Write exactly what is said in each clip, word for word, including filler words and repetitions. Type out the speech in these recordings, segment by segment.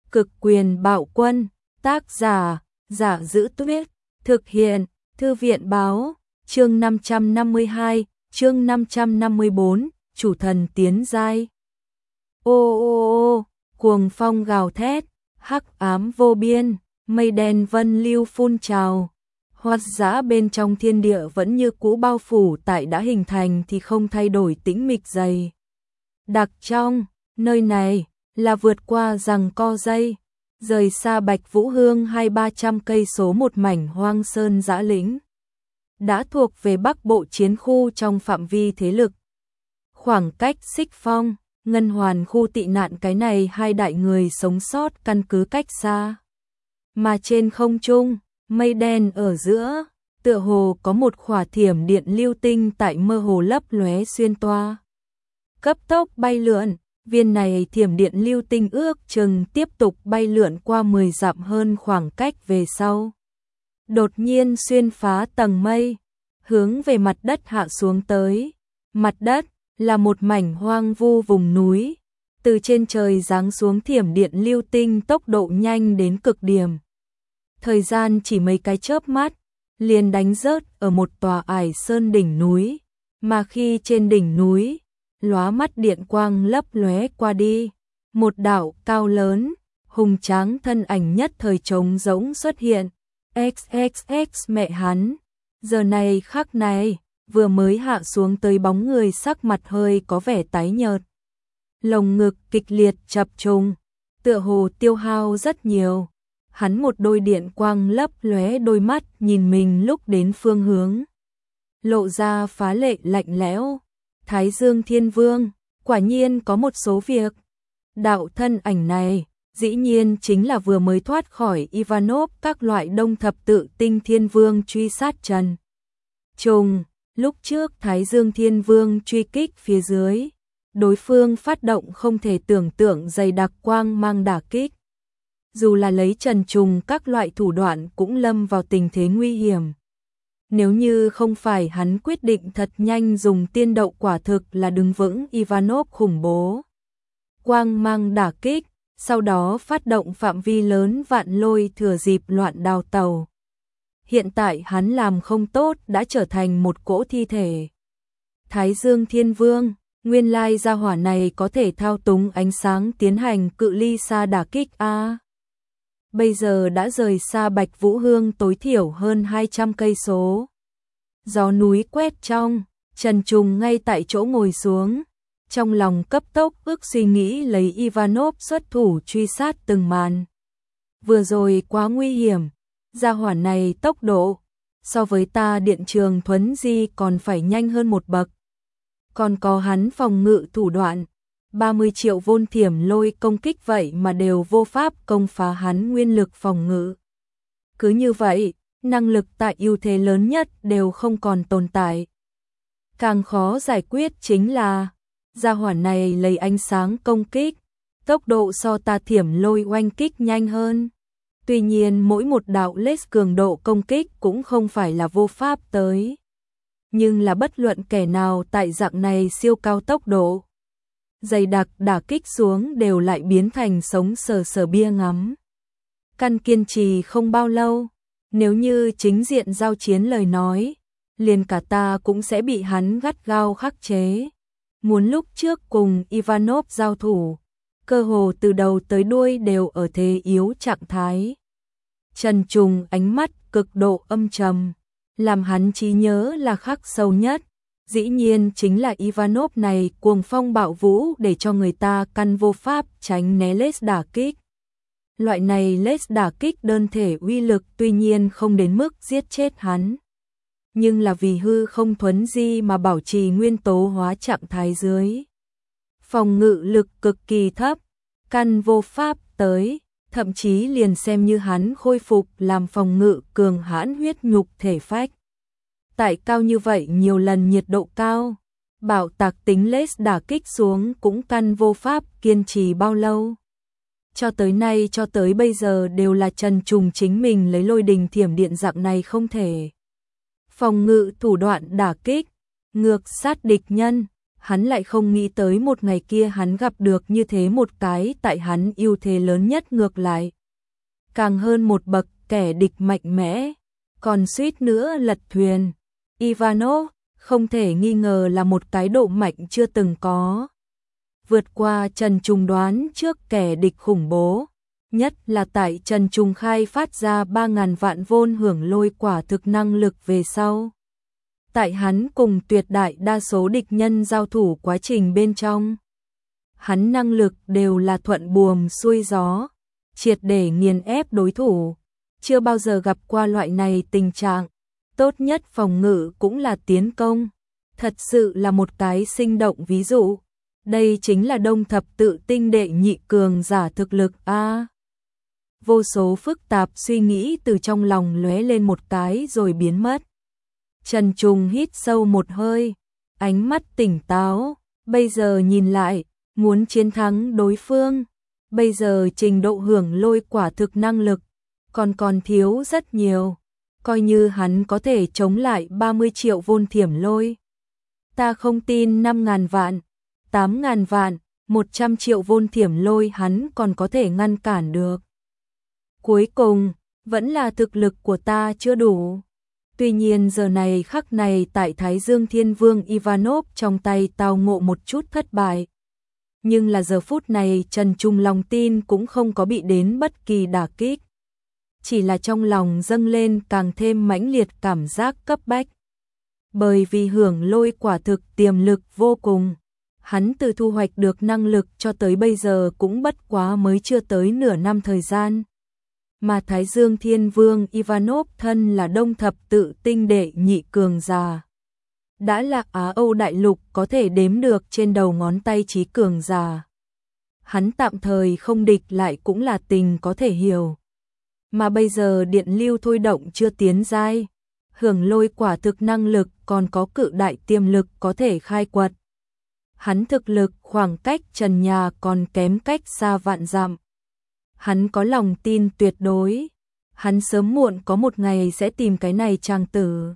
Cực quyền bạo quân, tác giả, Giả Giữ Tuyết, thực hiện, Thư viện báo, chương năm trăm năm mươi hai, chương năm trăm năm mươi bốn, chủ thần tiến giai. Ô ô ô, cuồng phong gào thét, hắc ám vô biên, mây đen vân lưu phun trào. Hoang dã bên trong thiên địa vẫn như cũ bao phủ tại đã hình thành thì không thay đổi tĩnh mịch dày. Đặc trong, nơi này, là vượt qua giằng co dây, rời xa Bạch Vũ Hương hai ba trăm cây số một mảnh hoang sơn dã lĩnh. Đã thuộc về Bắc Bộ chiến khu trong phạm vi thế lực. Khoảng cách Xích Phong, Ngân Hoàn khu tị nạn cái này hai đại người sống sót căn cứ cách xa. Mà trên không trung, mây đen ở giữa, tựa hồ có một khỏa thiểm điện lưu tinh tại mơ hồ lấp lóe xuyên toa. Cấp tốc bay lượn, viên này thiểm điện lưu tinh ước chừng tiếp tục bay lượn qua mười dặm hơn khoảng cách về sau. Đột nhiên xuyên phá tầng mây, hướng về mặt đất hạ xuống tới. Mặt đất là một mảnh hoang vu vùng núi, từ trên trời giáng xuống thiểm điện lưu tinh tốc độ nhanh đến cực điểm. Thời gian chỉ mấy cái chớp mắt, liền đánh rớt ở một tòa ải sơn đỉnh núi, mà khi trên đỉnh núi, lóa mắt điện quang lấp lóe qua đi, một đạo cao lớn, hùng tráng thân ảnh nhất thời trống rỗng xuất hiện. X X X mẹ hắn, giờ này khắc này, vừa mới hạ xuống tới bóng người sắc mặt hơi có vẻ tái nhợt. Lồng ngực kịch liệt chập trùng, tựa hồ tiêu hao rất nhiều. Hắn một đôi điện quang lấp lóe đôi mắt nhìn mình lúc đến phương hướng. Lộ ra phá lệ lạnh lẽo. Thái Dương Thiên Vương, quả nhiên có một số việc. Đạo thân ảnh này, dĩ nhiên chính là vừa mới thoát khỏi Ivanov các loại đông thập tự tinh Thiên Vương truy sát Trần Trùng. Lúc trước Thái Dương Thiên Vương truy kích phía dưới, đối phương phát động không thể tưởng tượng dày đặc quang mang đả kích. Dù là lấy Trần Trùng các loại thủ đoạn cũng lâm vào tình thế nguy hiểm. Nếu như không phải hắn quyết định thật nhanh dùng tiên đậu quả thực là đứng vững Ivanov khủng bố. Quang mang đả kích, sau đó phát động phạm vi lớn vạn lôi thừa dịp loạn đào tàu. Hiện tại hắn làm không tốt đã trở thành một cỗ thi thể. Thái Dương Thiên Vương, nguyên lai gia hỏa này có thể thao túng ánh sáng tiến hành cự ly xa đả kích a. Bây giờ đã rời xa Bạch Vũ Hương tối thiểu hơn hai trăm cây số. Gió núi quét trong, Trần Trùng ngay tại chỗ ngồi xuống, trong lòng cấp tốc ước suy nghĩ lấy Ivanov xuất thủ truy sát từng màn. Vừa rồi quá nguy hiểm, gia hỏa này tốc độ, so với ta Điện Trường Thuấn Di còn phải nhanh hơn một bậc. Còn có hắn phòng ngự thủ đoạn, ba mươi triệu vôn thiểm lôi công kích vậy mà đều vô pháp công phá hắn nguyên lực phòng ngự. Cứ như vậy, năng lực tại ưu thế lớn nhất đều không còn tồn tại. Càng khó giải quyết chính là, gia hỏa này lấy ánh sáng công kích, tốc độ so ta thiểm lôi oanh kích nhanh hơn. Tuy nhiên mỗi một đạo laser cường độ công kích cũng không phải là vô pháp tới. Nhưng là bất luận kẻ nào tại dạng này siêu cao tốc độ, dày đặc đả kích xuống đều lại biến thành sống sờ sờ bia ngắm. Căn kiên trì không bao lâu, nếu như chính diện giao chiến lời nói, liền cả ta cũng sẽ bị hắn gắt gao khắc chế. Muốn lúc trước cùng Ivanov giao thủ, cơ hồ từ đầu tới đuôi đều ở thế yếu trạng thái. Trần Trùng ánh mắt cực độ âm trầm, làm hắn trí nhớ là khắc sâu nhất. Dĩ nhiên chính là Ivanov này cuồng phong bạo vũ để cho người ta căn vô pháp tránh né laser đả kích. Loại này laser đả kích đơn thể uy lực tuy nhiên không đến mức giết chết hắn. Nhưng là vì hư không thuấn di mà bảo trì nguyên tố hóa trạng thái dưới. Phòng ngự lực cực kỳ thấp, căn vô pháp tới, thậm chí liền xem như hắn khôi phục làm phòng ngự cường hãn huyết nhục thể phách. Tại cao như vậy nhiều lần nhiệt độ cao, bảo tạc tính laser đả kích xuống cũng căn vô pháp kiên trì bao lâu. Cho tới nay cho tới bây giờ đều là Trần Trùng chính mình lấy lôi đình thiểm điện dạng này không thể. Phòng ngự thủ đoạn đả kích, ngược sát địch nhân, Hắn lại không nghĩ tới một ngày kia hắn gặp được như thế một cái tại hắn ưu thế lớn nhất ngược lại. Càng hơn một bậc kẻ địch mạnh mẽ, còn suýt nữa lật thuyền. Ivanov không thể nghi ngờ là một cái độ mạnh chưa từng có. Vượt qua Trần Trung đoán trước kẻ địch khủng bố, nhất là tại Trần Trung khai phát ra ba ngàn vạn vôn hưởng lôi quả thực năng lực về sau. Tại hắn cùng tuyệt đại đa số địch nhân giao thủ quá trình bên trong, hắn năng lực đều là thuận buồm xuôi gió, triệt để nghiền ép đối thủ, chưa bao giờ gặp qua loại này tình trạng, tốt nhất phòng ngự cũng là tiến công, thật sự là một cái sinh động ví dụ. Đây chính là Đông thập tự tinh đệ nhị cường giả thực lực a. Vô số phức tạp suy nghĩ từ trong lòng lóe lên một cái rồi biến mất. Trần Trung hít sâu một hơi, ánh mắt tỉnh táo, bây giờ nhìn lại, muốn chiến thắng đối phương, bây giờ trình độ hưởng lôi quả thực năng lực, còn còn thiếu rất nhiều, coi như hắn có thể chống lại ba mươi triệu vôn thiểm lôi. Ta không tin năm ngàn vạn, tám ngàn vạn, một trăm triệu vôn thiểm lôi hắn còn có thể ngăn cản được. Cuối cùng, vẫn là thực lực của ta chưa đủ. Tuy nhiên giờ này khắc này tại Thái Dương Thiên Vương Ivanov trong tay tao ngộ một chút thất bại. Nhưng là giờ phút này Trần Trung lòng tin cũng không có bị đến bất kỳ đả kích. Chỉ là trong lòng dâng lên càng thêm mãnh liệt cảm giác cấp bách. Bởi vì hưởng lôi quả thực tiềm lực vô cùng. Hắn từ thu hoạch được năng lực cho tới bây giờ cũng bất quá mới chưa tới nửa năm thời gian. Mà Thái Dương Thiên Vương Ivanov thân là Đông thập tự tinh đệ nhị cường giả. Đã là Á Âu đại lục có thể đếm được trên đầu ngón tay trí cường giả. Hắn tạm thời không địch lại cũng là tình có thể hiểu. Mà bây giờ điện lưu thôi động chưa tiến giai, hưởng lôi quả thực năng lực còn có cự đại tiềm lực có thể khai quật. Hắn thực lực khoảng cách trần nhà còn kém cách xa vạn dặm. Hắn có lòng tin tuyệt đối, hắn sớm muộn có một ngày sẽ tìm cái này chàng tử.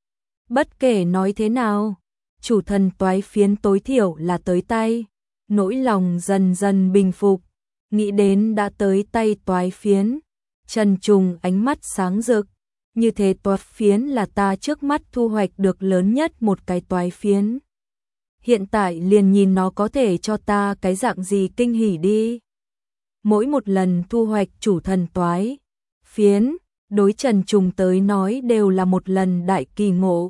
Bất kể nói thế nào, chủ thần toái phiến tối thiểu là tới tay, nỗi lòng dần dần bình phục, nghĩ đến đã tới tay toái phiến, Trần Trung ánh mắt sáng rực, như thế toái phiến là ta trước mắt thu hoạch được lớn nhất một cái toái phiến. Hiện tại liền nhìn nó có thể cho ta cái dạng gì kinh hỉ đi. Mỗi một lần thu hoạch chủ thần toái phiến, đối Trần Trung tới nói đều là một lần đại kỳ ngộ.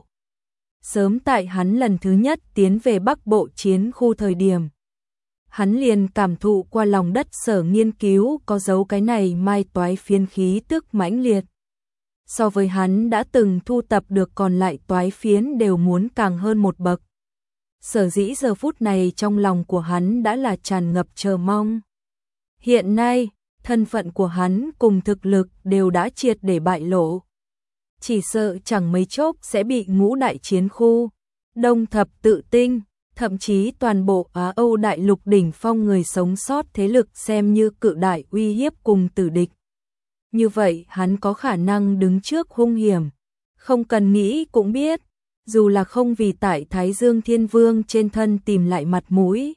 Sớm tại hắn lần thứ nhất tiến về Bắc Bộ chiến khu thời điểm, hắn liền cảm thụ qua lòng đất sở nghiên cứu có dấu cái này mai toái phiến khí tức mãnh liệt. So với hắn đã từng thu tập được còn lại toái phiến đều muốn càng hơn một bậc. Sở dĩ giờ phút này trong lòng của hắn đã là tràn ngập chờ mong. Hiện nay, thân phận của hắn cùng thực lực đều đã triệt để bại lộ. Chỉ sợ chẳng mấy chốc sẽ bị ngũ đại chiến khu, Đông thập tự tinh, thậm chí toàn bộ Á Âu đại lục đỉnh phong người sống sót thế lực xem như cự đại uy hiếp cùng tử địch. Như vậy hắn có khả năng đứng trước hung hiểm, không cần nghĩ cũng biết, dù là không vì tại Thái Dương Thiên Vương trên thân tìm lại mặt mũi.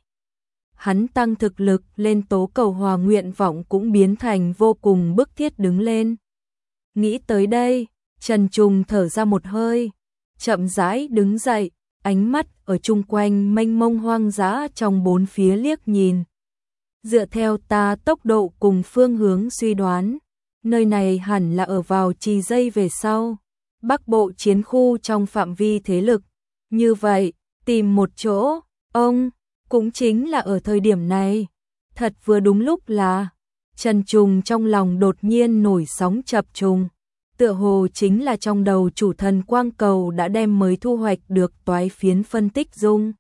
Hắn tăng thực lực lên tố cầu hòa nguyện vọng cũng biến thành vô cùng bức thiết đứng lên. Nghĩ tới đây, Trần Trung thở ra một hơi, chậm rãi đứng dậy, ánh mắt ở chung quanh mênh mông hoang dã trong bốn phía liếc nhìn. Dựa theo ta tốc độ cùng phương hướng suy đoán, nơi này hẳn là ở vào trì giây về sau, Bắc Bộ chiến khu trong phạm vi thế lực. Như vậy, tìm một chỗ, ông, cũng chính là ở thời điểm này. Thật vừa đúng lúc là, Trần Trung trong lòng đột nhiên nổi sóng chập trùng. Tựa hồ chính là trong đầu chủ thần quang cầu đã đem mới thu hoạch được toái phiến phân tích dung.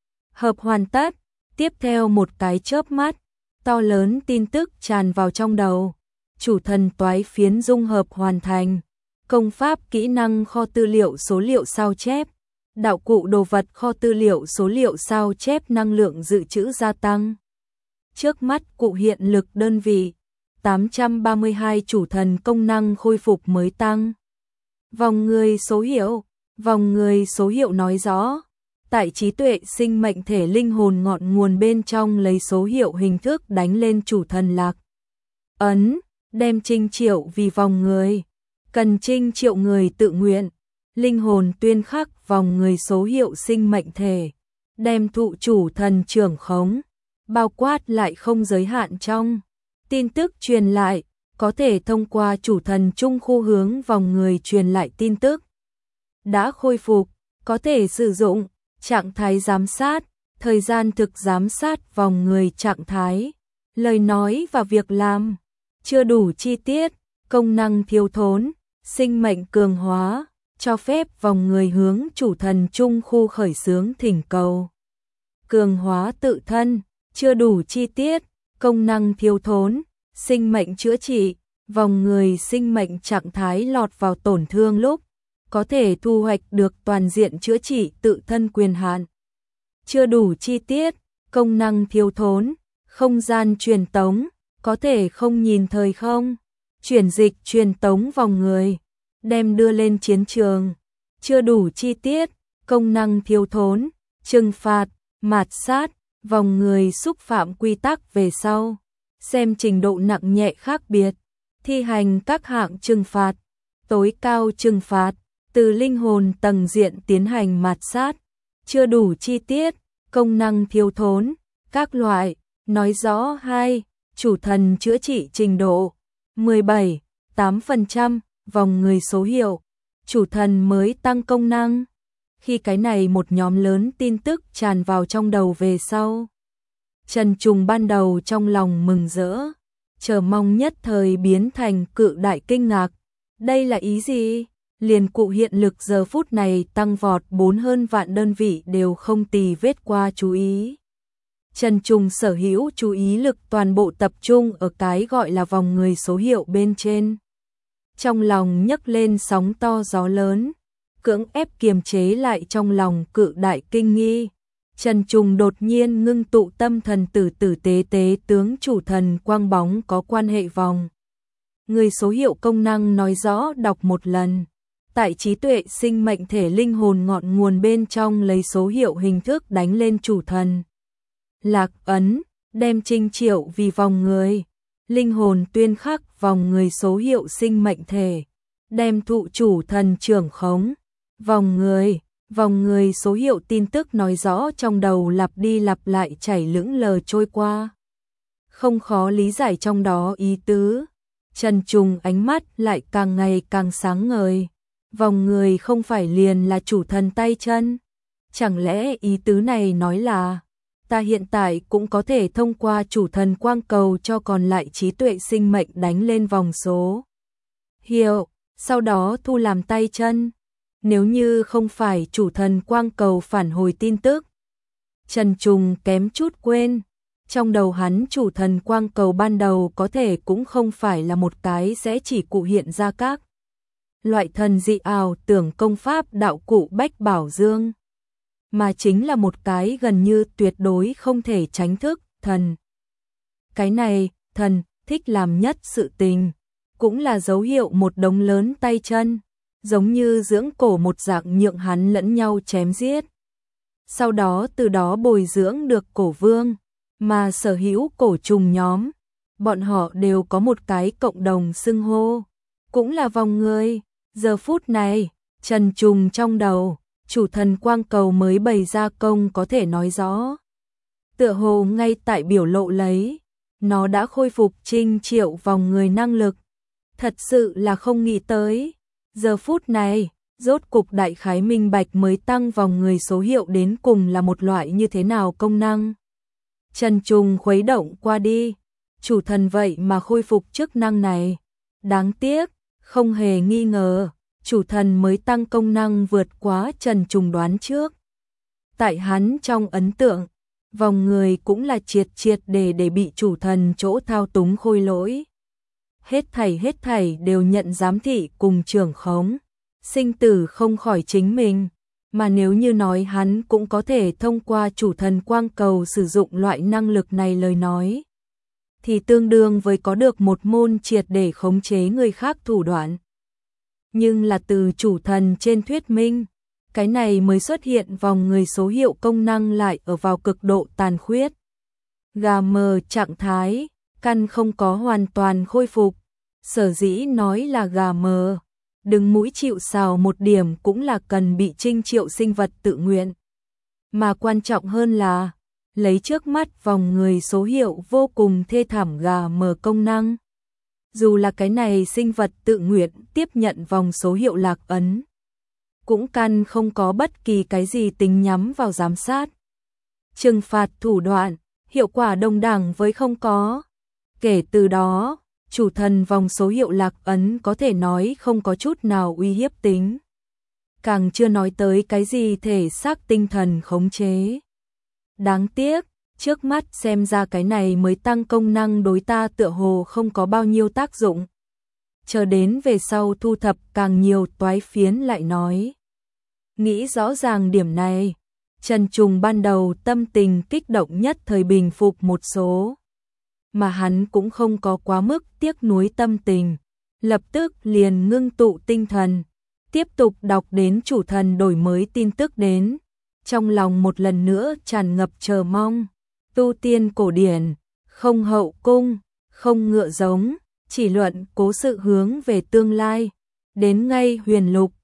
Hợp hoàn tất, tiếp theo một cái chớp mắt, to lớn tin tức tràn vào trong đầu. Chủ thần toái phiến dung hợp hoàn thành, công pháp kỹ năng kho tư liệu số liệu sao chép, đạo cụ đồ vật kho tư liệu số liệu sao chép năng lượng dự trữ gia tăng. Trước mắt cụ hiện lực đơn vị, tám trăm ba mươi hai chủ thần công năng khôi phục mới tăng. Vòng người số hiệu, vòng người số hiệu nói rõ, tại trí tuệ sinh mệnh thể linh hồn ngọn nguồn bên trong lấy số hiệu hình thức đánh lên chủ thần lạc ấn, đem trinh triệu vì vòng người, cần trinh triệu người tự nguyện, linh hồn tuyên khắc vòng người số hiệu sinh mệnh thể, đem thụ chủ thần trưởng khống, bao quát lại không giới hạn trong tin tức truyền lại, có thể thông qua chủ thần trung khu hướng vòng người truyền lại tin tức. Đã khôi phục, có thể sử dụng trạng thái giám sát, thời gian thực giám sát vòng người trạng thái, lời nói và việc làm, chưa đủ chi tiết, công năng thiếu thốn, sinh mệnh cường hóa, cho phép vòng người hướng chủ thần trung khu khởi xướng thỉnh cầu. Cường hóa tự thân, chưa đủ chi tiết, công năng thiếu thốn, sinh mệnh chữa trị, vòng người sinh mệnh trạng thái lọt vào tổn thương lúc, có thể thu hoạch được toàn diện chữa trị tự thân quyền hạn. Chưa đủ chi tiết, công năng thiếu thốn, không gian truyền tống, có thể không nhìn thời không, chuyển dịch truyền tống vòng người, đem đưa lên chiến trường. Chưa đủ chi tiết, công năng thiếu thốn, trừng phạt, mạt sát, vòng người xúc phạm quy tắc về sau, xem trình độ nặng nhẹ khác biệt, thi hành các hạng trừng phạt, tối cao trừng phạt, từ linh hồn tầng diện tiến hành mạt sát, chưa đủ chi tiết, công năng thiếu thốn, các loại, nói rõ hai, chủ thần chữa trị trình độ, mười bảy, tám phần trăm, vòng người số hiệu, chủ thần mới tăng công năng. Khi cái này một nhóm lớn tin tức tràn vào trong đầu về sau, Trần Trùng ban đầu trong lòng mừng rỡ, chờ mong nhất thời biến thành cự đại kinh ngạc. Đây là ý gì? Liền cụ hiện lực giờ phút này tăng vọt bốn hơn vạn đơn vị đều không tì vết qua chú ý. Trần Trùng sở hữu chú ý lực toàn bộ tập trung ở cái gọi là vòng người số hiệu bên trên. Trong lòng nhấc lên sóng to gió lớn, cưỡng ép kiềm chế lại trong lòng cự đại kinh nghi. Trần Trùng đột nhiên ngưng tụ tâm thần tử tử tế tế tướng chủ thần quang bóng có quan hệ vòng người số hiệu công năng nói rõ đọc một lần. Tại trí tuệ sinh mệnh thể linh hồn ngọn nguồn bên trong lấy số hiệu hình thức đánh lên chủ thần lạc ấn, đem trinh triệu vì vòng người, linh hồn tuyên khắc vòng người số hiệu sinh mệnh thể, đem thụ chủ thần trưởng khống, vòng người, vòng người số hiệu tin tức nói rõ trong đầu lặp đi lặp lại chảy lững lờ trôi qua. Không khó lý giải trong đó ý tứ. Trần Trùng ánh mắt lại càng ngày càng sáng ngời. Vòng người không phải liền là chủ thần tay chân. Chẳng lẽ ý tứ này nói là ta hiện tại cũng có thể thông qua chủ thần quang cầu cho còn lại trí tuệ sinh mệnh đánh lên vòng số hiệu, sau đó thu làm tay chân. Nếu như không phải chủ thần quang cầu phản hồi tin tức, Trần Trùng kém chút quên, trong đầu hắn chủ thần quang cầu ban đầu có thể cũng không phải là một cái sẽ chỉ cụ hiện ra các loại thần dị ảo tưởng công pháp đạo cụ bách bảo dương, mà chính là một cái gần như tuyệt đối không thể tránh thức, thần. Cái này, thần, thích làm nhất sự tình, cũng là dấu hiệu một đống lớn tay chân, giống như dưỡng cổ một dạng nhượng hắn lẫn nhau chém giết. Sau đó từ đó bồi dưỡng được cổ vương, mà sở hữu cổ trùng nhóm, bọn họ đều có một cái cộng đồng xưng hô, cũng là vòng người. Giờ phút này, Trần Trùng trong đầu, chủ thần quang cầu mới bày ra công có thể nói rõ. Tựa hồ ngay tại biểu lộ lấy, nó đã khôi phục trinh triệu vòng người năng lực. Thật sự là không nghĩ tới. Giờ phút này, rốt cục đại khái minh bạch mới tăng vòng người số hiệu đến cùng là một loại như thế nào công năng. Trần Trùng khuấy động qua đi, chủ thần vậy mà khôi phục chức năng này. Đáng tiếc, không hề nghi ngờ, chủ thần mới tăng công năng vượt quá Trần Trùng đoán trước. Tại hắn trong ấn tượng, vòng người cũng là triệt triệt để để bị chủ thần chỗ thao túng khôi lỗi. Hết thảy hết thảy đều nhận giám thị cùng trưởng khống, sinh tử không khỏi chính mình, mà nếu như nói hắn cũng có thể thông qua chủ thần quang cầu sử dụng loại năng lực này lời nói, thì tương đương với có được một môn triệt để khống chế người khác thủ đoạn. Nhưng là từ chủ thần trên thuyết minh, cái này mới xuất hiện vòng người số hiệu công năng lại ở vào cực độ tàn khuyết. Gà mờ trạng thái, căn không có hoàn toàn khôi phục. Sở dĩ nói là gà mờ, đứng mũi chịu sào một điểm cũng là cần bị trinh triệu sinh vật tự nguyện. Mà quan trọng hơn là, lấy trước mắt vòng người số hiệu vô cùng thê thảm gà mờ công năng. Dù là cái này sinh vật tự nguyện tiếp nhận vòng số hiệu lạc ấn, cũng căn không có bất kỳ cái gì tính nhắm vào giám sát. Trừng phạt thủ đoạn, hiệu quả đồng đẳng với không có. Kể từ đó, chủ thần vòng số hiệu lạc ấn có thể nói không có chút nào uy hiếp tính. Càng chưa nói tới cái gì thể xác tinh thần khống chế. Đáng tiếc, trước mắt xem ra cái này mới tăng công năng đối ta tựa hồ không có bao nhiêu tác dụng. Chờ đến về sau thu thập càng nhiều toái phiến lại nói. Nghĩ rõ ràng điểm này, Trần Trùng ban đầu tâm tình kích động nhất thời bình phục một số. Mà hắn cũng không có quá mức tiếc nuối tâm tình, lập tức liền ngưng tụ tinh thần, tiếp tục đọc đến chủ thần đổi mới tin tức đến, trong lòng một lần nữa tràn ngập chờ mong. Tu tiên cổ điển, không hậu cung, không ngựa giống, chỉ luận cố sự hướng về tương lai, đến ngay huyền lục,